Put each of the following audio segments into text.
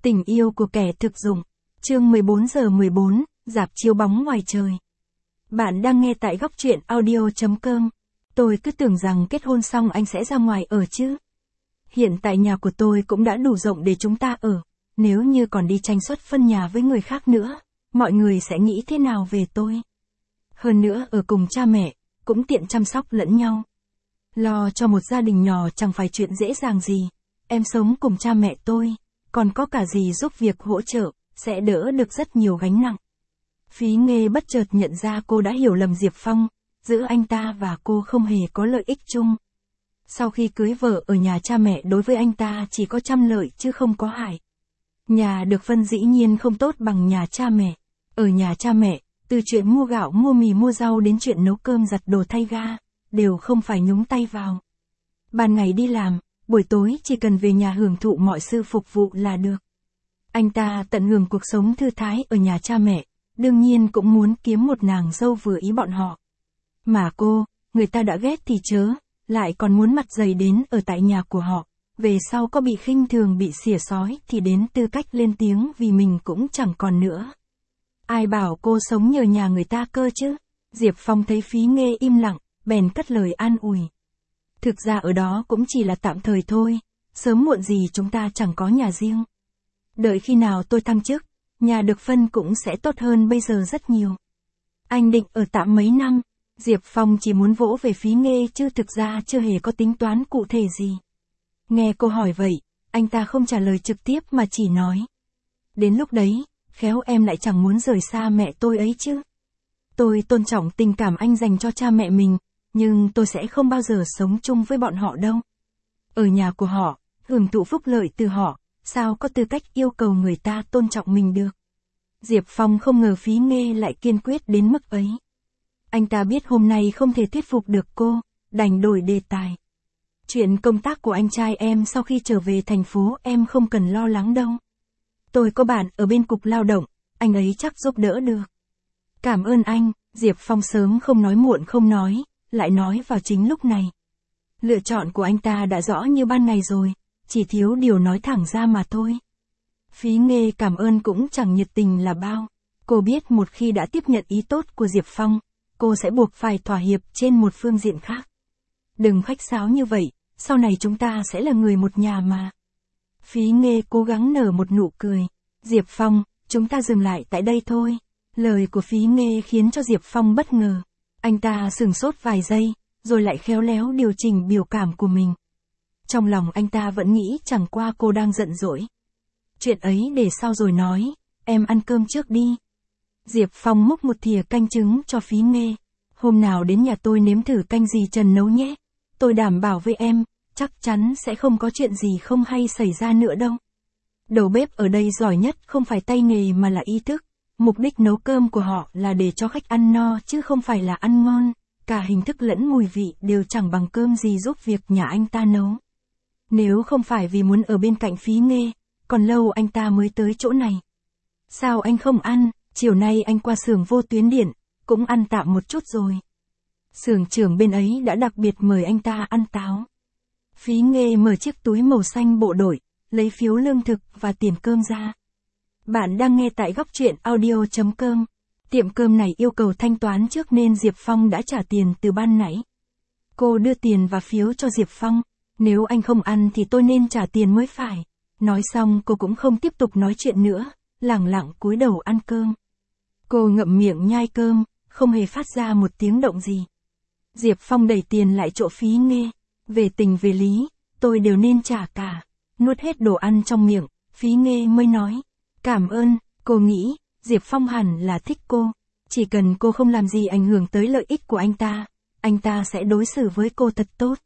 Tình yêu của kẻ thực dụng. Chương 14:14, rạp chiếu bóng ngoài trời. Bạn đang nghe tại góc truyện audio.com. Tôi cứ tưởng rằng kết hôn xong anh sẽ ra ngoài ở chứ. Hiện tại nhà của tôi cũng đã đủ rộng để chúng ta ở. Nếu như còn đi tranh suất phân nhà với người khác nữa, mọi người sẽ nghĩ thế nào về tôi? Hơn nữa ở cùng cha mẹ, cũng tiện chăm sóc lẫn nhau. Lo cho một gia đình nhỏ chẳng phải chuyện dễ dàng gì. Em sống cùng cha mẹ tôi, còn có cả dì giúp việc hỗ trợ, sẽ đỡ được rất nhiều gánh nặng. Phí Nghê bất chợt nhận ra cô đã hiểu lầm Diệp Phong, giữa anh ta và cô không hề có lợi ích chung. Sau khi cưới vợ ở nhà cha mẹ đối với anh ta chỉ có trăm lợi chứ không có hại. Nhà được phân dĩ nhiên không tốt bằng nhà cha mẹ. Ở nhà cha mẹ, từ chuyện mua gạo mua mì mua rau đến chuyện nấu cơm giặt đồ thay ga, đều không phải nhúng tay vào. Ban ngày đi làm, buổi tối chỉ cần về nhà hưởng thụ mọi sự phục vụ là được. Anh ta tận hưởng cuộc sống thư thái ở nhà cha mẹ, đương nhiên cũng muốn kiếm một nàng dâu vừa ý bọn họ. Mà cô, người ta đã ghét thì chớ, lại còn muốn mặt dày đến ở tại nhà của họ, về sau có bị khinh thường bị xỉa xói thì đến tư cách lên tiếng vì mình cũng chẳng còn nữa. Ai bảo cô sống nhờ nhà người ta cơ chứ? Diệp Phong thấy Phí Nghê im lặng, bèn cất lời an ủi. Thực ra ở đó cũng chỉ là tạm thời thôi, sớm muộn gì chúng ta chẳng có nhà riêng. Đợi khi nào tôi thăng chức, nhà được phân cũng sẽ tốt hơn bây giờ rất nhiều. Anh định ở tạm mấy năm? Diệp Phong chỉ muốn vỗ về Phí Nghê chứ thực ra chưa hề có tính toán cụ thể gì. Nghe cô hỏi vậy, anh ta không trả lời trực tiếp mà chỉ nói. Đến lúc đấy, khéo em lại chẳng muốn rời xa mẹ tôi ấy chứ. Tôi tôn trọng tình cảm anh dành cho cha mẹ mình, nhưng tôi sẽ không bao giờ sống chung với bọn họ đâu. Ở nhà của họ, hưởng thụ phúc lợi từ họ, sao có tư cách yêu cầu người ta tôn trọng mình được. Diệp Phong không ngờ Phí Nghê lại kiên quyết đến mức ấy. Anh ta biết hôm nay không thể thuyết phục được cô, đành đổi đề tài. Chuyện công tác của anh trai em sau khi trở về thành phố em không cần lo lắng đâu. Tôi có bạn ở bên cục lao động, anh ấy chắc giúp đỡ được. Cảm ơn anh, Diệp Phong sớm không nói muộn không nói, lại nói vào chính lúc này. Lựa chọn của anh ta đã rõ như ban ngày rồi, chỉ thiếu điều nói thẳng ra mà thôi. Phí Nghê cảm ơn cũng chẳng nhiệt tình là bao. Cô biết một khi đã tiếp nhận ý tốt của Diệp Phong, cô sẽ buộc phải thỏa hiệp trên một phương diện khác. Đừng khách sáo như vậy, sau này chúng ta sẽ là người một nhà mà. Phí Nghê cố gắng nở một nụ cười. Diệp Phong, chúng ta dừng lại tại đây thôi. Lời của Phí Nghê khiến cho Diệp Phong bất ngờ. Anh ta sửng sốt vài giây, rồi lại khéo léo điều chỉnh biểu cảm của mình. Trong lòng anh ta vẫn nghĩ chẳng qua cô đang giận dỗi. Chuyện ấy để sau rồi nói, em ăn cơm trước đi. Diệp Phong múc một thìa canh trứng cho Phí Nghê. Hôm nào đến nhà tôi nếm thử canh dì Trần nấu nhé. Tôi đảm bảo với em, chắc chắn sẽ không có chuyện gì không hay xảy ra nữa đâu. Đầu bếp ở đây giỏi nhất không phải tay nghề mà là ý thức. Mục đích nấu cơm của họ là để cho khách ăn no chứ không phải là ăn ngon. Cả hình thức lẫn mùi vị đều chẳng bằng cơm gì giúp việc nhà anh ta nấu. Nếu không phải vì muốn ở bên cạnh Phí Nghê, còn lâu anh ta mới tới chỗ này. Sao anh không ăn? Chiều nay anh qua xưởng vô tuyến điện, cũng ăn tạm một chút rồi. Xưởng trưởng bên ấy đã đặc biệt mời anh ta ăn táo. Phí Nghê mở chiếc túi màu xanh bộ đội, lấy phiếu lương thực và tiền cơm ra. Bạn đang nghe tại góc truyện audio.com. Tiệm cơm này yêu cầu thanh toán trước nên Diệp Phong đã trả tiền từ ban nãy. Cô đưa tiền và phiếu cho Diệp Phong. Nếu anh không ăn thì tôi nên trả tiền mới phải. Nói xong cô cũng không tiếp tục nói chuyện nữa, lẳng lặng cúi đầu ăn cơm. Cô ngậm miệng nhai cơm, không hề phát ra một tiếng động gì. Diệp Phong đẩy tiền lại chỗ Phí Nghê. Về tình về lý, tôi đều nên trả cả. Nuốt hết đồ ăn trong miệng, Phí Nghê mới nói. Cảm ơn, cô nghĩ, Diệp Phong hẳn là thích cô. Chỉ cần cô không làm gì ảnh hưởng tới lợi ích của anh ta sẽ đối xử với cô thật tốt.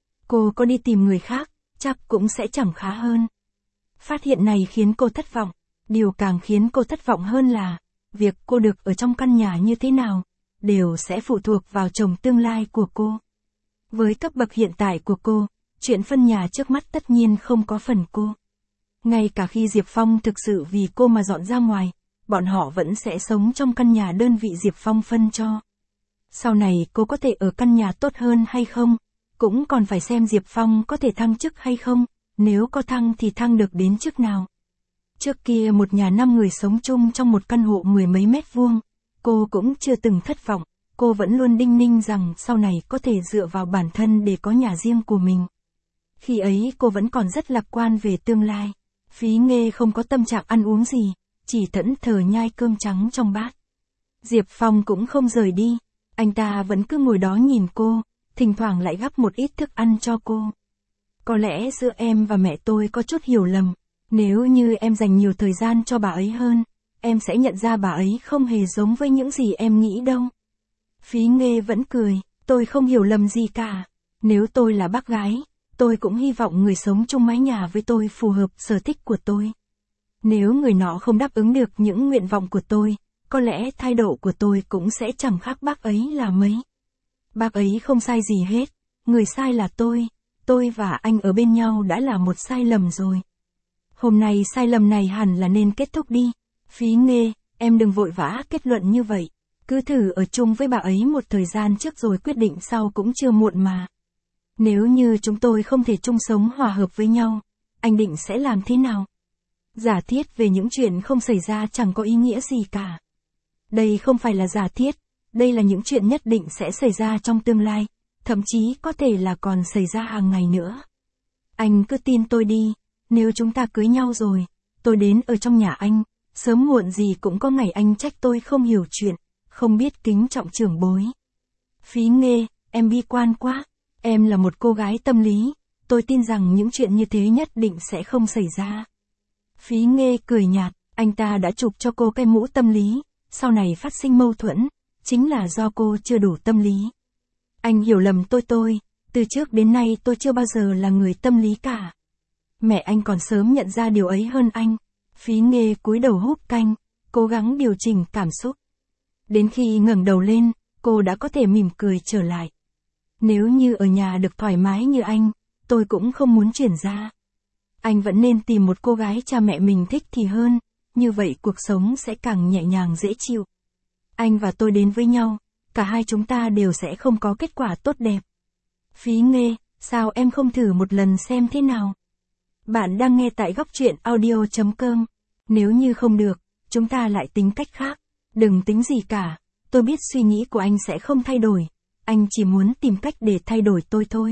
Cô có đi tìm người khác, chắc cũng sẽ chẳng khá hơn. Phát hiện này khiến cô thất vọng. Điều càng khiến cô thất vọng hơn là, việc cô được ở trong căn nhà như thế nào, đều sẽ phụ thuộc vào chồng tương lai của cô. Với cấp bậc hiện tại của cô, chuyện phân nhà trước mắt tất nhiên không có phần cô. Ngay cả khi Diệp Phong thực sự vì cô mà dọn ra ngoài, bọn họ vẫn sẽ sống trong căn nhà đơn vị Diệp Phong phân cho. Sau này cô có thể ở căn nhà tốt hơn hay không, cũng còn phải xem Diệp Phong có thể thăng chức hay không, nếu có thăng thì thăng được đến chức nào. Trước kia một nhà 5 người sống chung trong một căn hộ 10 mấy mét vuông, cô cũng chưa từng thất vọng, cô vẫn luôn đinh ninh rằng sau này có thể dựa vào bản thân để có nhà riêng của mình. Khi ấy cô vẫn còn rất lạc quan về tương lai. Phí Nghê không có tâm trạng ăn uống gì, chỉ thẫn thờ nhai cơm trắng trong bát. Diệp Phong cũng không rời đi, anh ta vẫn cứ ngồi đó nhìn cô, thỉnh thoảng lại gắp một ít thức ăn cho cô. Có lẽ giữa em và mẹ tôi có chút hiểu lầm, nếu như em dành nhiều thời gian cho bà ấy hơn, em sẽ nhận ra bà ấy không hề giống với những gì em nghĩ đâu. Phí Nghê vẫn cười, tôi không hiểu lầm gì cả. Nếu tôi là bác gái, tôi cũng hy vọng người sống chung mái nhà với tôi phù hợp sở thích của tôi. Nếu người nọ không đáp ứng được những nguyện vọng của tôi, có lẽ thái độ của tôi cũng sẽ chẳng khác bác ấy là mấy. Bác ấy không sai gì hết, người sai là tôi và anh ở bên nhau đã là một sai lầm rồi. Hôm nay sai lầm này hẳn là nên kết thúc đi. Phí Nghê, em đừng vội vã kết luận như vậy. Cứ thử ở chung với bà ấy một thời gian trước rồi quyết định sau cũng chưa muộn mà. Nếu như chúng tôi không thể chung sống hòa hợp với nhau, anh định sẽ làm thế nào? Giả thiết về những chuyện không xảy ra chẳng có ý nghĩa gì cả. Đây không phải là giả thiết, đây là những chuyện nhất định sẽ xảy ra trong tương lai, thậm chí có thể là còn xảy ra hàng ngày nữa. Anh cứ tin tôi đi, nếu chúng ta cưới nhau rồi, tôi đến ở trong nhà anh, sớm muộn gì cũng có ngày anh trách tôi không hiểu chuyện, không biết kính trọng trưởng bối. Phí Nghê, em bi quan quá, em là một cô gái tâm lý, tôi tin rằng những chuyện như thế nhất định sẽ không xảy ra. Phí Nghê cười nhạt, anh ta đã chụp cho cô cái mũ tâm lý, sau này phát sinh mâu thuẫn, chính là do cô chưa đủ tâm lý. Anh hiểu lầm tôi, từ trước đến nay tôi chưa bao giờ là người tâm lý cả. Mẹ anh còn sớm nhận ra điều ấy hơn anh. Phí Nghê cúi đầu húp canh, cố gắng điều chỉnh cảm xúc. Đến khi ngẩng đầu lên, cô đã có thể mỉm cười trở lại. Nếu như ở nhà được thoải mái như anh, tôi cũng không muốn chuyển ra. Anh vẫn nên tìm một cô gái cha mẹ mình thích thì hơn, như vậy cuộc sống sẽ càng nhẹ nhàng dễ chịu. Anh và tôi đến với nhau, cả hai chúng ta đều sẽ không có kết quả tốt đẹp. Phí Nghê, sao em không thử một lần xem thế nào? Bạn đang nghe tại Góc Truyện Audio.com. Nếu như không được, chúng ta lại tính cách khác. Đừng tính gì cả, tôi biết suy nghĩ của anh sẽ không thay đổi. Anh chỉ muốn tìm cách để thay đổi tôi thôi.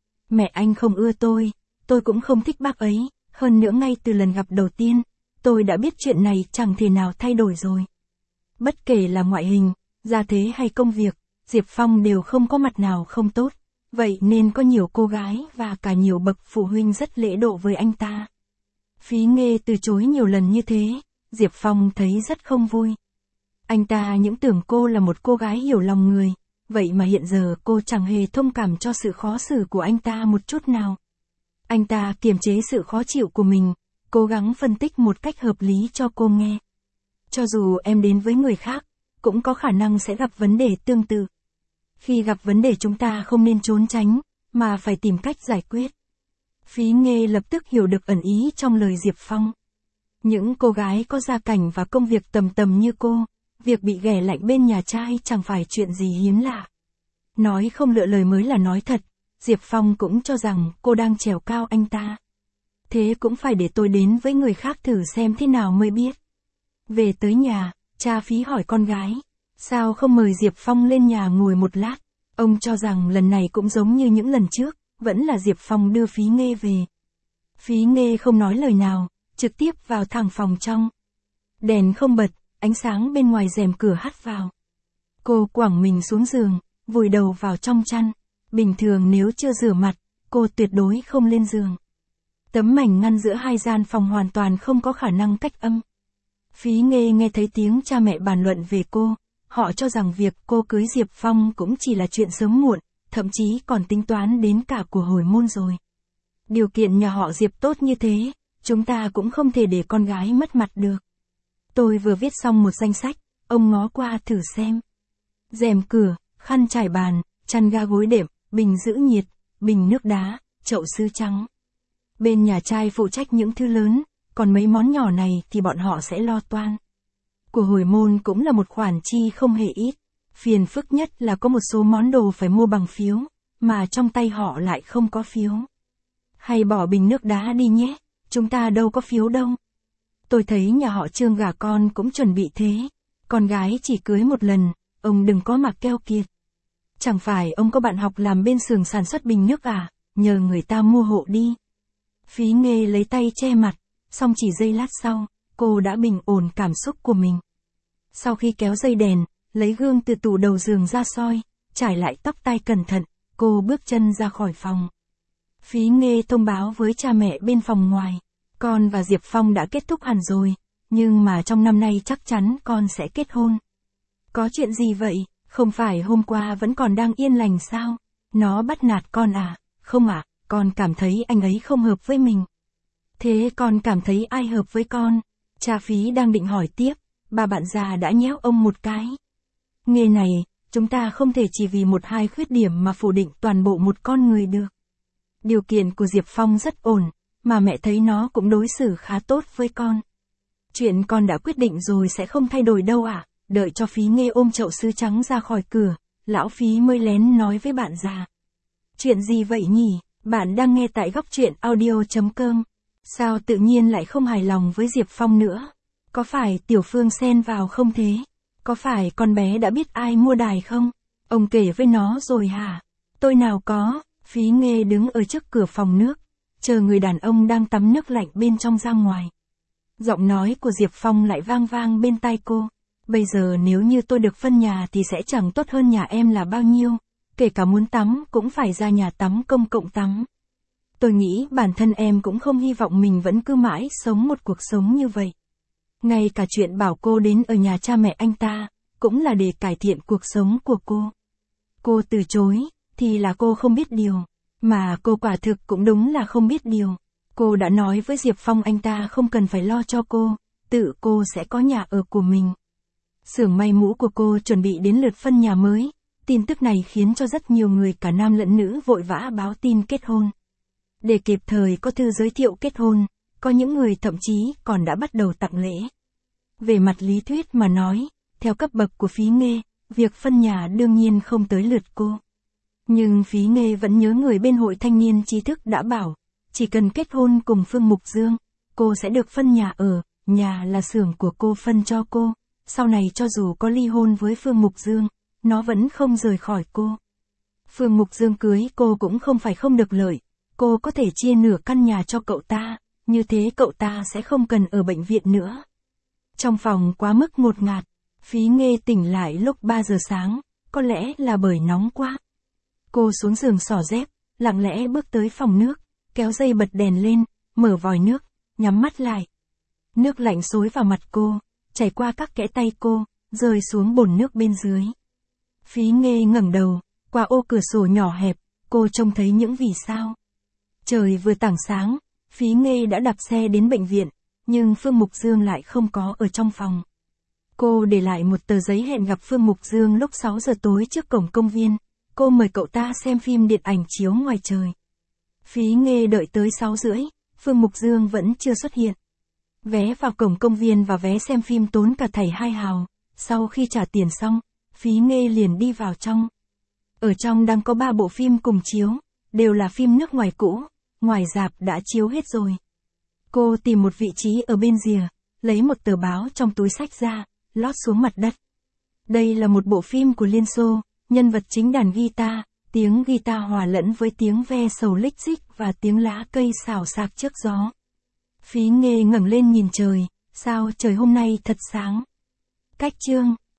Mẹ anh không ưa tôi cũng không thích bác ấy. Hơn nữa ngay từ lần gặp đầu tiên, tôi đã biết chuyện này chẳng thể nào thay đổi rồi. Bất kể là ngoại hình, gia thế hay công việc, Diệp Phong đều không có mặt nào không tốt. Vậy nên có nhiều cô gái và cả nhiều bậc phụ huynh rất lễ độ với anh ta. Phí Nghê từ chối nhiều lần như thế, Diệp Phong thấy rất không vui. Anh ta những tưởng cô là một cô gái hiểu lòng người, vậy mà hiện giờ cô chẳng hề thông cảm cho sự khó xử của anh ta một chút nào. Anh ta kiềm chế sự khó chịu của mình, cố gắng phân tích một cách hợp lý cho cô nghe. Cho dù em đến với người khác, cũng có khả năng sẽ gặp vấn đề tương tự. Khi gặp vấn đề chúng ta không nên trốn tránh, mà phải tìm cách giải quyết. Phí Nghê lập tức hiểu được ẩn ý trong lời Diệp Phong. Những cô gái có gia cảnh và công việc tầm tầm như cô, việc bị ghẻ lạnh bên nhà trai chẳng phải chuyện gì hiếm lạ. Nói không lựa lời mới là nói thật, Diệp Phong cũng cho rằng cô đang trèo cao anh ta. Thế cũng phải để tôi đến với người khác thử xem thế nào mới biết. Về tới nhà, cha Phí hỏi con gái, sao không mời Diệp Phong lên nhà ngồi một lát? Ông cho rằng lần này cũng giống như những lần trước, vẫn là Diệp Phong đưa Phí Nghê về. Phí Nghê không nói lời nào, trực tiếp vào thẳng phòng trong. Đèn không bật, ánh sáng bên ngoài rèm cửa hắt vào. Cô quẳng mình xuống giường, vùi đầu vào trong chăn. Bình thường nếu chưa rửa mặt, cô tuyệt đối không lên giường. Tấm mảnh ngăn giữa hai gian phòng hoàn toàn không có khả năng cách âm. Phí Nghê nghe thấy tiếng cha mẹ bàn luận về cô, họ cho rằng việc cô cưới Diệp Phong cũng chỉ là chuyện sớm muộn, thậm chí còn tính toán đến cả của hồi môn rồi. Điều kiện nhà họ Diệp tốt như thế, chúng ta cũng không thể để con gái mất mặt được. Tôi vừa viết xong một danh sách, ông ngó qua thử xem. Rèm cửa, khăn trải bàn, chăn ga gối đệm, bình giữ nhiệt, bình nước đá, chậu sứ trắng. Bên nhà trai phụ trách những thứ lớn, còn mấy món nhỏ này thì bọn họ sẽ lo toan. Của hồi môn cũng là một khoản chi không hề ít. Phiền phức nhất là có một số món đồ phải mua bằng phiếu, mà trong tay họ lại không có phiếu. Hay bỏ bình nước đá đi nhé, chúng ta đâu có phiếu đâu. Tôi thấy nhà họ Trương gả con cũng chuẩn bị thế. Con gái chỉ cưới một lần, ông đừng có mà keo kiệt. Chẳng phải ông có bạn học làm bên xưởng sản xuất bình nước à, nhờ người ta mua hộ đi. Phí Nghê lấy tay che mặt, xong chỉ giây lát sau, cô đã bình ổn cảm xúc của mình. Sau khi kéo dây đèn, lấy gương từ tủ đầu giường ra soi, trải lại tóc tai cẩn thận, cô bước chân ra khỏi phòng. Phí Nghê thông báo với cha mẹ bên phòng ngoài, con và Diệp Phong đã kết thúc hẳn rồi, nhưng mà trong năm nay chắc chắn con sẽ kết hôn. Có chuyện gì vậy, không phải hôm qua vẫn còn đang yên lành sao? Nó bắt nạt con à? Không ạ, con cảm thấy anh ấy không hợp với mình. Thế con cảm thấy ai hợp với con? Cha Phí đang định hỏi tiếp, bà bạn già đã nhéo ông một cái. Nghề này, chúng ta không thể chỉ vì một hai khuyết điểm mà phủ định toàn bộ một con người được. Điều kiện của Diệp Phong rất ổn, mà mẹ thấy nó cũng đối xử khá tốt với con. Chuyện con đã quyết định rồi sẽ không thay đổi đâu ạ. Đợi cho Phí Nghê ôm chậu sứ trắng ra khỏi cửa, lão Phí mới lén nói với bạn già. Chuyện gì vậy nhỉ? Bạn đang nghe tại góc truyện audio.com. Sao tự nhiên lại không hài lòng với Diệp Phong nữa? Có phải Tiểu Phương xen vào không thế? Có phải con bé đã biết ai mua đài không? Ông kể với nó rồi hả? Tôi nào có. Phí Nghê đứng ở trước cửa phòng nước, chờ người đàn ông đang tắm nước lạnh bên trong ra ngoài. Giọng nói của Diệp Phong lại vang vang bên tai cô. Bây giờ nếu như tôi được phân nhà thì sẽ chẳng tốt hơn nhà em là bao nhiêu, kể cả muốn tắm cũng phải ra nhà tắm công cộng tắm. Tôi nghĩ bản thân em cũng không hy vọng mình vẫn cứ mãi sống một cuộc sống như vậy. Ngay cả chuyện bảo cô đến ở nhà cha mẹ anh ta, cũng là để cải thiện cuộc sống của cô. Cô từ chối, thì là cô không biết điều, mà cô quả thực cũng đúng là không biết điều. Cô đã nói với Diệp Phong anh ta không cần phải lo cho cô, tự cô sẽ có nhà ở của mình. Xưởng may mũ của cô chuẩn bị đến lượt phân nhà mới, tin tức này khiến cho rất nhiều người cả nam lẫn nữ vội vã báo tin kết hôn. Để kịp thời có thư giới thiệu kết hôn, có những người thậm chí còn đã bắt đầu tặng lễ. Về mặt lý thuyết mà nói, theo cấp bậc của Phí Nghê, việc phân nhà đương nhiên không tới lượt cô. Nhưng Phí Nghê vẫn nhớ người bên hội thanh niên trí thức đã bảo, chỉ cần kết hôn cùng Phương Mục Dương, cô sẽ được phân nhà ở, nhà là xưởng của cô phân cho cô. Sau này cho dù có ly hôn với Phương Mục Dương, nó vẫn không rời khỏi cô. Phương Mục Dương cưới cô cũng không phải không được lợi, cô có thể chia nửa căn nhà cho cậu ta, như thế cậu ta sẽ không cần ở bệnh viện nữa. Trong phòng quá mức ngột ngạt, Phí Nghê tỉnh lại lúc 3 giờ sáng, có lẽ là bởi nóng quá. Cô xuống giường xỏ dép, lặng lẽ bước tới phòng nước, kéo dây bật đèn lên, mở vòi nước, nhắm mắt lại. Nước lạnh xối vào mặt cô, chảy qua các kẽ tay cô, rơi xuống bồn nước bên dưới. Phí Nghê ngẩng đầu, qua ô cửa sổ nhỏ hẹp, cô trông thấy những vì sao. Trời vừa tảng sáng, Phí Nghê đã đạp xe đến bệnh viện, nhưng Phương Mục Dương lại không có ở trong phòng. Cô để lại một tờ giấy hẹn gặp Phương Mục Dương lúc 6 giờ tối trước cổng công viên. Cô mời cậu ta xem phim điện ảnh chiếu ngoài trời. Phí Nghê đợi tới 6 rưỡi, Phương Mục Dương vẫn chưa xuất hiện. Vé vào cổng công viên và vé xem phim tốn cả thảy 2 hào. Sau khi trả tiền xong, Phí Nghê liền đi vào trong. Ở trong đang có 3 bộ phim cùng chiếu, đều là phim nước ngoài cũ, ngoài rạp đã chiếu hết rồi. Cô tìm một vị trí ở bên rìa, lấy một tờ báo trong túi xách ra, lót xuống mặt đất. Đây là một bộ phim của Liên Xô, nhân vật chính đàn guitar, tiếng guitar hòa lẫn với tiếng ve sầu lích xích và tiếng lá cây xào xạc trước gió. Phí Nghê ngẩng lên nhìn trời, sao trời hôm nay thật sáng. Cách chương